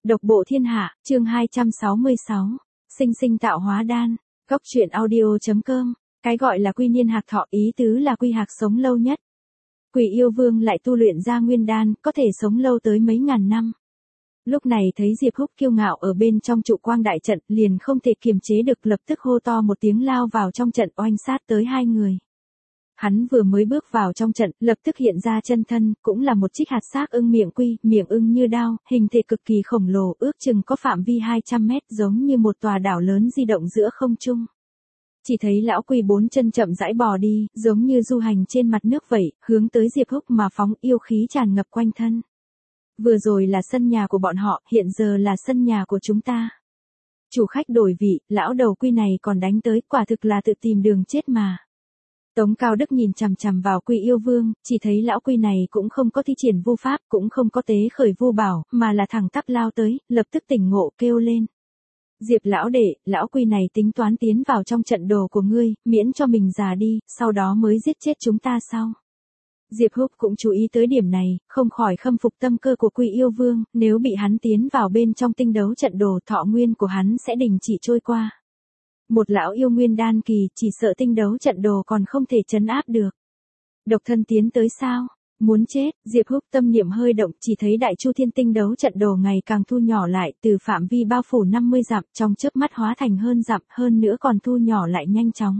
Độc bộ thiên hạ, chương 266. Sinh sinh tạo hóa đan. Góc truyện audio.com. Cái gọi là quy niên hạc thọ ý tứ là quy hạc sống lâu nhất. Quỷ yêu vương lại tu luyện ra nguyên đan, có thể sống lâu tới mấy ngàn năm. Lúc này thấy Diệp Húc kiêu ngạo ở bên trong trụ quang đại trận, liền không thể kiềm chế được, lập tức hô to một tiếng lao vào trong trận oanh sát tới hai người. Hắn vừa mới bước vào trong trận, lập tức hiện ra chân thân, cũng là một trích hạt xác ưng miệng quy, miệng ưng như đao, hình thể cực kỳ khổng lồ, ước chừng có phạm vi 200 mét, giống như một tòa đảo lớn di động giữa không trung. Chỉ thấy lão quỷ bốn chân chậm rãi bò đi, giống như du hành trên mặt nước vậy, hướng tới Diệp Húc mà phóng, yêu khí tràn ngập quanh thân. Vừa rồi là sân nhà của bọn họ, hiện giờ là sân nhà của chúng ta. Chủ khách đổi vị, lão đầu quy này còn đánh tới, quả thực là tự tìm đường chết mà. Tống Cao Đức nhìn chằm chằm vào Quy Yêu Vương, chỉ thấy lão quy này cũng không có thi triển vu pháp, cũng không có tế khởi vu bảo, mà là thẳng tắp lao tới, lập tức tỉnh ngộ kêu lên. Diệp lão đệ, lão quy này tính toán tiến vào trong trận đồ của ngươi, miễn cho mình già đi, sau đó mới giết chết chúng ta sao? Diệp Húc cũng chú ý tới điểm này, không khỏi khâm phục tâm cơ của Quy Yêu Vương, nếu bị hắn tiến vào bên trong tinh đấu trận đồ, thọ nguyên của hắn sẽ đình chỉ trôi qua. Một lão yêu nguyên đan kỳ, chỉ sợ tinh đấu trận đồ còn không thể trấn áp được. Độc thân tiến tới sao? Muốn chết, Diệp Húc tâm niệm hơi động, chỉ thấy đại chu thiên tinh đấu trận đồ ngày càng thu nhỏ lại, từ phạm vi bao phủ 50 dặm, trong chớp mắt hóa thành hơn dặm, hơn nữa còn thu nhỏ lại nhanh chóng.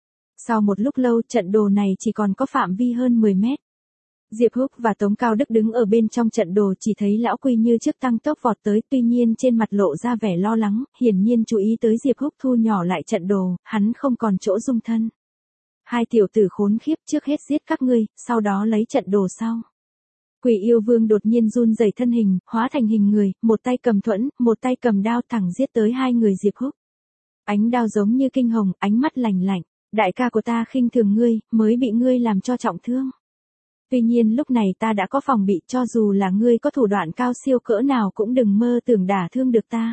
Sau một lúc lâu, trận đồ này chỉ còn có phạm vi hơn 10 mét. Diệp Húc và Tống Cao Đức đứng ở bên trong trận đồ, chỉ thấy lão quy như trước tăng tốc vọt tới, tuy nhiên trên mặt lộ ra vẻ lo lắng, hiển nhiên chú ý tới Diệp Húc thu nhỏ lại trận đồ, hắn không còn chỗ dung thân. Hai tiểu tử khốn khiếp, trước hết giết các ngươi, sau đó lấy trận đồ sau. Quỷ yêu vương đột nhiên run rẩy thân hình, hóa thành hình người, một tay cầm thuẫn, một tay cầm đao thẳng giết tới hai người Diệp Húc. Ánh đao giống như kinh hồng, ánh mắt lạnh lạnh, đại ca của ta khinh thường ngươi, mới bị ngươi làm cho trọng thương. Tuy nhiên lúc này ta đã có phòng bị, cho dù là ngươi có thủ đoạn cao siêu cỡ nào cũng đừng mơ tưởng đả thương được ta.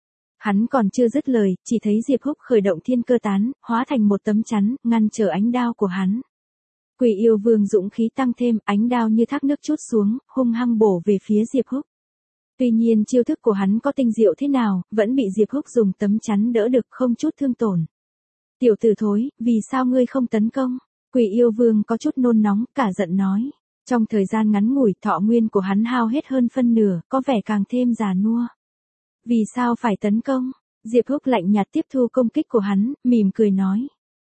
Hắn còn chưa dứt lời, chỉ thấy Diệp Húc khởi động thiên cơ tán, hóa thành một tấm chắn, ngăn trở ánh đao của hắn. Quỷ yêu vương dũng khí tăng thêm, ánh đao như thác nước trút xuống, hung hăng bổ về phía Diệp Húc. Tuy nhiên chiêu thức của hắn có tinh diệu thế nào, vẫn bị Diệp Húc dùng tấm chắn đỡ được, không chút thương tổn. Tiểu tử thối, vì sao ngươi không tấn công? Quỷ yêu vương có chút nôn nóng, cả giận nói. Trong thời gian ngắn ngủi, thọ nguyên của hắn hao hết hơn phân nửa, có vẻ càng thêm già nua. Vì sao phải tấn công? Diệp Húc lạnh nhạt tiếp thu công kích của hắn, mỉm cười nói.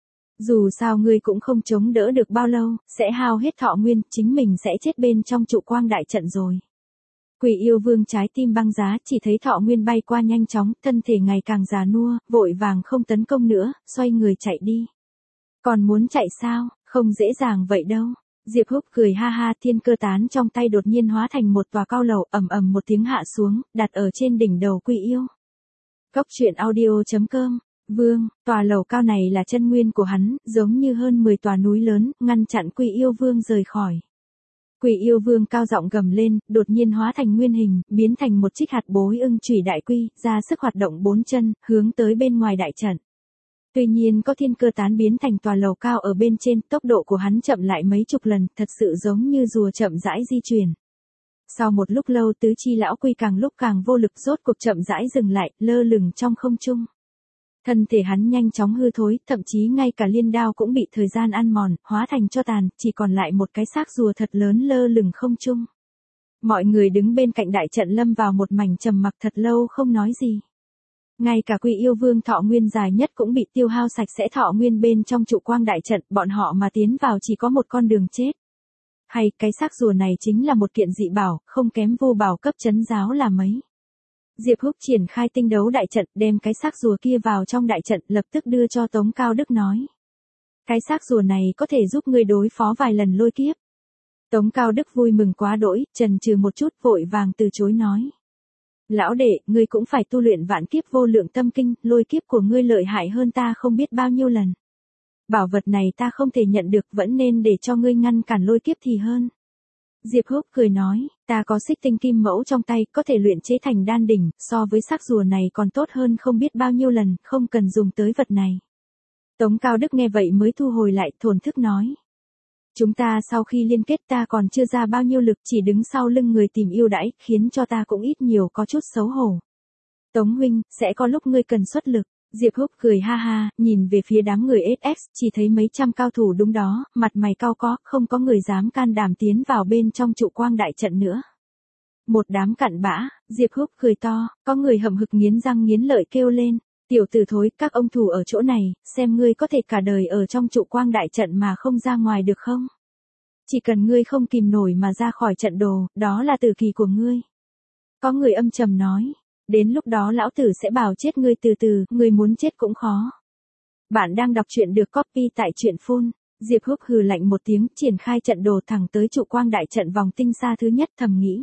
Dù sao ngươi cũng không chống đỡ được bao lâu, sẽ hao hết thọ nguyên, chính mình sẽ chết bên trong trụ quang đại trận rồi. Quỷ yêu vương trái tim băng giá, chỉ thấy thọ nguyên bay qua nhanh chóng, thân thể ngày càng già nua, vội vàng không tấn công nữa, xoay người chạy đi. Còn muốn chạy sao, không dễ dàng vậy đâu. Diệp Húc cười ha ha, thiên cơ tán trong tay đột nhiên hóa thành một tòa cao lầu, ầm ầm một tiếng hạ xuống, đặt ở trên đỉnh đầu Quỷ yêu. Góc truyện audio.com. Vương, tòa lầu cao này là chân nguyên của hắn, giống như hơn 10 tòa núi lớn, ngăn chặn Quỷ yêu vương rời khỏi. Quỷ yêu vương cao giọng gầm lên, đột nhiên hóa thành nguyên hình, biến thành một trích hạt bối ưng chủy đại quy, ra sức hoạt động bốn chân, hướng tới bên ngoài đại trận. Tuy nhiên có thiên cơ tán biến thành tòa lầu cao ở bên trên, tốc độ của hắn chậm lại mấy chục lần, thật sự giống như rùa chậm rãi di chuyển. Sau một lúc lâu, tứ chi lão quy càng lúc càng vô lực, rốt cuộc chậm rãi dừng lại, lơ lửng trong không trung. Thân thể hắn nhanh chóng hư thối, thậm chí ngay cả liên đao cũng bị thời gian ăn mòn, hóa thành tro tàn, chỉ còn lại một cái xác rùa thật lớn lơ lửng không trung. Mọi người đứng bên cạnh đại trận lâm vào một mảnh trầm mặc thật lâu không nói gì. Ngay cả Quỷ yêu vương thọ nguyên dài nhất cũng bị tiêu hao sạch sẽ thọ nguyên bên trong trụ quang đại trận, bọn họ mà tiến vào chỉ có một con đường chết. Hay, cái xác rùa này chính là một kiện dị bảo, không kém vô bảo cấp trấn giáo là mấy. Diệp Húc triển khai tinh đấu đại trận, đem cái xác rùa kia vào trong đại trận, lập tức đưa cho Tống Cao Đức nói. Cái xác rùa này có thể giúp ngươi đối phó vài lần lôi kiếp. Tống Cao Đức vui mừng quá đỗi, chần chừ một chút, vội vàng từ chối nói. Lão đệ, ngươi cũng phải tu luyện vạn kiếp vô lượng tâm kinh, lôi kiếp của ngươi lợi hại hơn ta không biết bao nhiêu lần. Bảo vật này ta không thể nhận được, vẫn nên để cho ngươi ngăn cản lôi kiếp thì hơn. Diệp Húc cười nói, ta có xích tinh kim mẫu trong tay, có thể luyện chế thành đan đỉnh, so với xác rùa này còn tốt hơn không biết bao nhiêu lần, không cần dùng tới vật này. Tống Cao Đức nghe vậy mới thu hồi lại, thổn thức nói. Chúng ta sau khi liên kết ta còn chưa ra bao nhiêu lực chỉ đứng sau lưng người tìm yêu đãi, khiến cho ta cũng ít nhiều có chút xấu hổ. Tống huynh, sẽ có lúc ngươi cần xuất lực. Diệp Húc cười ha ha, nhìn về phía đám người SS, chỉ thấy mấy trăm cao thủ đúng đó, mặt mày cau có, không có người dám can đảm tiến vào bên trong trụ quang đại trận nữa. Một đám cặn bã, Diệp Húc cười to, có người hậm hực nghiến răng nghiến lợi kêu lên, tiểu tử thối, các ông thủ ở chỗ này, xem ngươi có thể cả đời ở trong trụ quang đại trận mà không ra ngoài được không? Chỉ cần ngươi không kìm nổi mà ra khỏi trận đồ, đó là tử kỳ của ngươi. Có người âm trầm nói. Đến lúc đó lão tử sẽ bảo chết ngươi từ từ, ngươi muốn chết cũng khó. Bạn đang đọc truyện được copy tại truyện phone. Diệp Húc hừ lạnh một tiếng, triển khai trận đồ thẳng tới trụ quang đại trận vòng tinh xa thứ nhất, thầm nghĩ.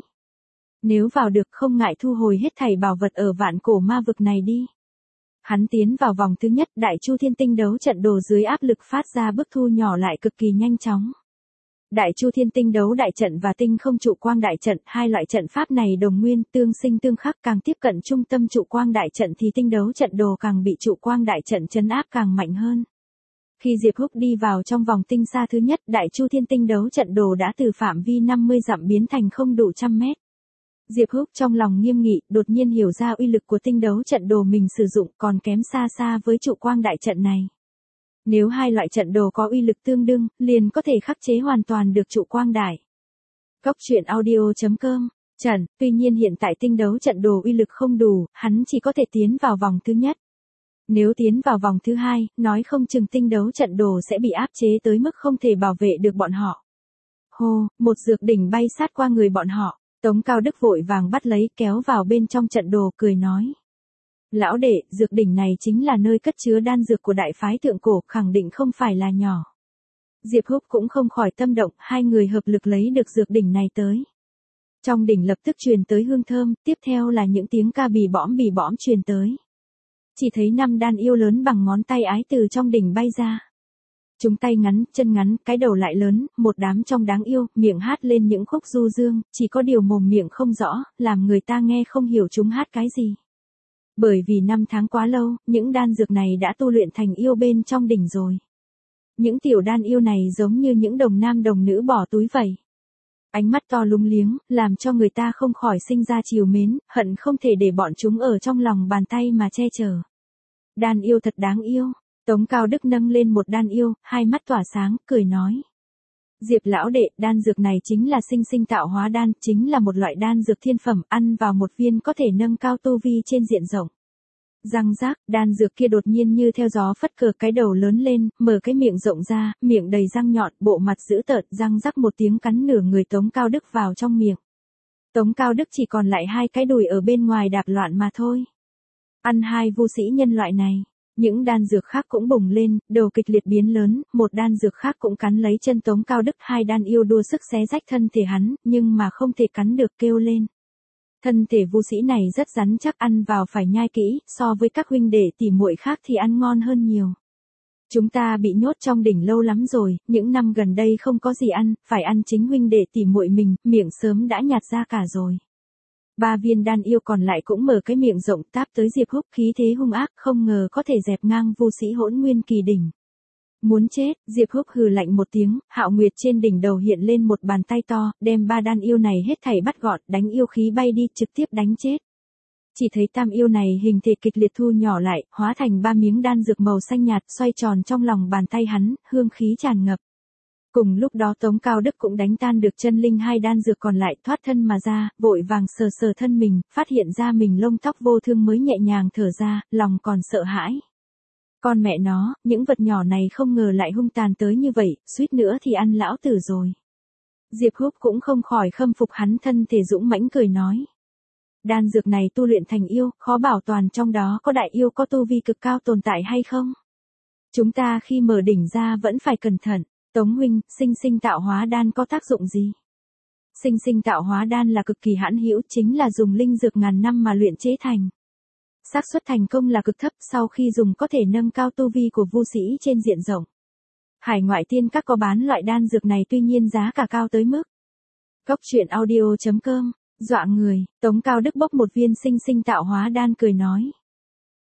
Nếu vào được không ngại thu hồi hết thảy bảo vật ở vạn cổ ma vực này đi. Hắn tiến vào vòng thứ nhất, đại chu thiên tinh đấu trận đồ dưới áp lực phát ra bức thu nhỏ lại cực kỳ nhanh chóng. Đại chu thiên tinh đấu đại trận và tinh không trụ quang đại trận, hai loại trận pháp này đồng nguyên, tương sinh tương khắc, càng tiếp cận trung tâm trụ quang đại trận thì tinh đấu trận đồ càng bị trụ quang đại trận trấn áp càng mạnh hơn. Khi Diệp Húc đi vào trong vòng tinh xa thứ nhất, đại chu thiên tinh đấu trận đồ đã từ phạm vi 50 dặm biến thành không đủ 100 mét. Diệp Húc trong lòng nghiêm nghị, đột nhiên hiểu ra uy lực của tinh đấu trận đồ mình sử dụng còn kém xa xa với trụ quang đại trận này. Nếu hai loại trận đồ có uy lực tương đương, liền có thể khắc chế hoàn toàn được trụ quang đại. Góc truyện audio.com, Trần, tuy nhiên hiện tại tinh đấu trận đồ uy lực không đủ, hắn chỉ có thể tiến vào vòng thứ nhất. Nếu tiến vào vòng thứ hai, nói không chừng tinh đấu trận đồ sẽ bị áp chế tới mức không thể bảo vệ được bọn họ. Hô, một dược đỉnh bay sát qua người bọn họ, Tống Cao Đức vội vàng bắt lấy kéo vào bên trong trận đồ cười nói. Lão đệ, dược đỉnh này chính là nơi cất chứa đan dược của đại phái thượng cổ, khẳng định không phải là nhỏ. Diệp Húc cũng không khỏi tâm động, hai người hợp lực lấy được dược đỉnh này tới. Trong đỉnh lập tức truyền tới hương thơm, tiếp theo là những tiếng ca bì bõm truyền tới. Chỉ thấy 5 đan yêu lớn bằng ngón tay ái từ trong đỉnh bay ra. Chúng tay ngắn, chân ngắn, cái đầu lại lớn, một đám trong đáng yêu, miệng hát lên những khúc du dương, chỉ có điều mồm miệng không rõ, làm người ta nghe không hiểu chúng hát cái gì. Bởi vì 5 tháng quá lâu, những đan dược này đã tu luyện thành yêu bên trong đỉnh rồi. Những tiểu đan yêu này giống như những đồng nam đồng nữ bỏ túi vậy. Ánh mắt to lúng liếng, làm cho người ta không khỏi sinh ra trìu mến, hận không thể để bọn chúng ở trong lòng bàn tay mà che chở. Đan yêu thật đáng yêu. Tống Cao Đức nâng lên một đan yêu, hai mắt tỏa sáng, cười nói. Diệp lão đệ, đan dược này chính là sinh sinh tạo hóa đan, chính là một loại đan dược thiên phẩm, ăn vào một viên có thể nâng cao tu vi trên diện rộng. Răng rác, đan dược kia đột nhiên như theo gió phất cờ, cái đầu lớn lên, mở cái miệng rộng ra, miệng đầy răng nhọn, bộ mặt dữ tợn, răng rắc một tiếng cắn nửa người Tống Cao Đức vào trong miệng. Tống Cao Đức chỉ còn lại hai cái đùi ở bên ngoài đạp loạn mà thôi. Ăn hai vô sĩ nhân loại này. Những đan dược khác cũng bùng lên, đầu kịch liệt biến lớn, một đan dược khác cũng cắn lấy chân Tống Cao Đức, hai đan yêu đua sức xé rách thân thể hắn, nhưng mà không thể cắn được, kêu lên. Thân thể vô sĩ này rất rắn chắc, ăn vào phải nhai kỹ, so với các huynh đệ tỉ muội khác thì ăn ngon hơn nhiều. Chúng ta bị nhốt trong đỉnh lâu lắm rồi, những năm gần đây không có gì ăn, phải ăn chính huynh đệ tỉ muội mình, miệng sớm đã nhạt ra cả rồi. 3 viên đan yêu còn lại cũng mở cái miệng rộng táp tới Diệp Húc, khí thế hung ác, không ngờ có thể dẹp ngang vô sĩ hỗn nguyên kỳ đỉnh. Muốn chết, Diệp Húc hừ lạnh một tiếng, Hạo Nguyệt trên đỉnh đầu hiện lên một bàn tay to, đem 3 đan yêu này hết thảy bắt gọn, đánh yêu khí bay đi, trực tiếp đánh chết. Chỉ thấy tam yêu này hình thể kịch liệt thu nhỏ lại, hóa thành 3 miếng đan dược màu xanh nhạt, xoay tròn trong lòng bàn tay hắn, hương khí tràn ngập. Cùng lúc đó Tống Cao Đức cũng đánh tan được chân linh hai đan dược còn lại, thoát thân mà ra, vội vàng sờ sờ thân mình, phát hiện ra mình lông tóc vô thương mới nhẹ nhàng thở ra, lòng còn sợ hãi. Con mẹ nó, những vật nhỏ này không ngờ lại hung tàn tới như vậy, suýt nữa thì ăn lão tử rồi. Diệp Húc cũng không khỏi khâm phục hắn, thân thể dũng mãnh cười nói. Đan dược này tu luyện thành yêu, khó bảo toàn trong đó có đại yêu có tu vi cực cao tồn tại hay không. Chúng ta khi mở đỉnh ra vẫn phải cẩn thận. Tống huynh, sinh sinh tạo hóa đan có tác dụng gì? Sinh sinh tạo hóa đan là cực kỳ hãn hữu, chính là dùng linh dược ngàn năm mà luyện chế thành. Xác suất thành công là cực thấp, sau khi dùng có thể nâng cao tu vi của vô sĩ trên diện rộng. Hải ngoại tiên các có bán loại đan dược này, tuy nhiên giá cả cao tới mức. Góc truyện audio.com, dọa người, Tống Cao Đức bốc một viên sinh sinh tạo hóa đan cười nói.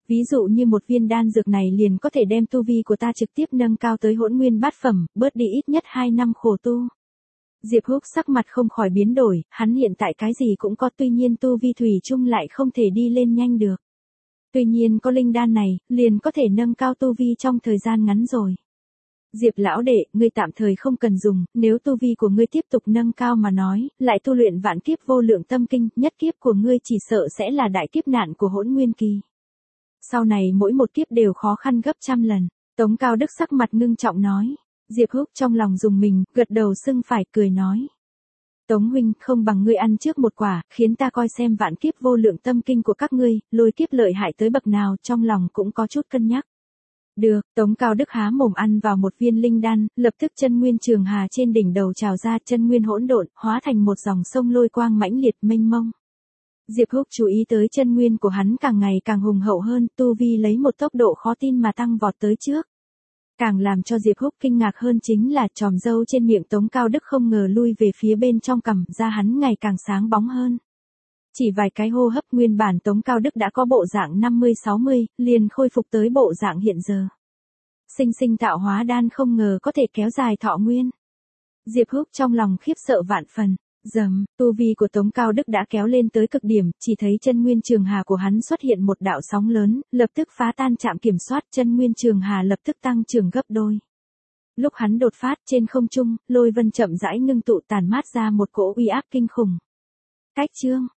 Ví dụ như một viên đan dược này liền có thể đem tu vi của ta trực tiếp nâng cao tới hỗn nguyên bát phẩm, bớt đi ít nhất 2 năm khổ tu. Diệp Húc sắc mặt không khỏi biến đổi, hắn hiện tại cái gì cũng có, tuy nhiên tu vi thủy chung lại không thể đi lên nhanh được. Tuy nhiên có linh đan này, liền có thể nâng cao tu vi trong thời gian ngắn rồi. Diệp lão đệ, ngươi tạm thời không cần dùng, nếu tu vi của ngươi tiếp tục nâng cao mà nói, lại tu luyện vạn kiếp vô lượng tâm kinh, nhất kiếp của ngươi chỉ sợ sẽ là đại kiếp nạn của hỗn nguyên kỳ. Sau này mỗi một kiếp đều khó khăn gấp trăm lần. Tống Cao Đức sắc mặt ngưng trọng nói. Diệp Húc trong lòng dùng mình, gật đầu sưng phải cười nói. Tống huynh, không bằng ngươi ăn trước một quả, khiến ta coi xem vạn kiếp vô lượng tâm kinh của các ngươi, lôi kiếp lợi hại tới bậc nào, trong lòng cũng có chút cân nhắc. Được, Tống Cao Đức há mồm ăn vào một viên linh đan, lập tức chân nguyên trường hà trên đỉnh đầu trào ra, chân nguyên hỗn độn, hóa thành một dòng sông lôi quang mãnh liệt mênh mông. Diệp Húc chú ý tới chân nguyên của hắn càng ngày càng hùng hậu hơn, tu vi lấy một tốc độ khó tin mà tăng vọt tới trước. Càng làm cho Diệp Húc kinh ngạc hơn chính là chòm râu trên miệng Tống Cao Đức không ngờ lui về phía bên trong cằm, da hắn ngày càng sáng bóng hơn. Chỉ vài cái hô hấp nguyên bản Tống Cao Đức đã có bộ dạng 50-60, liền khôi phục tới bộ dạng hiện giờ. Sinh sinh tạo hóa đan không ngờ có thể kéo dài thọ nguyên. Diệp Húc trong lòng khiếp sợ vạn phần. Dầm, tu vi của Tống Cao Đức đã kéo lên tới cực điểm, chỉ thấy chân nguyên trường hà của hắn xuất hiện một đạo sóng lớn, lập tức phá tan trạm kiểm soát, chân nguyên trường hà lập tức tăng trưởng gấp đôi. Lúc hắn đột phát trên không trung, lôi vân chậm rãi ngưng tụ tản mát ra một cỗ uy áp kinh khủng. Cách chương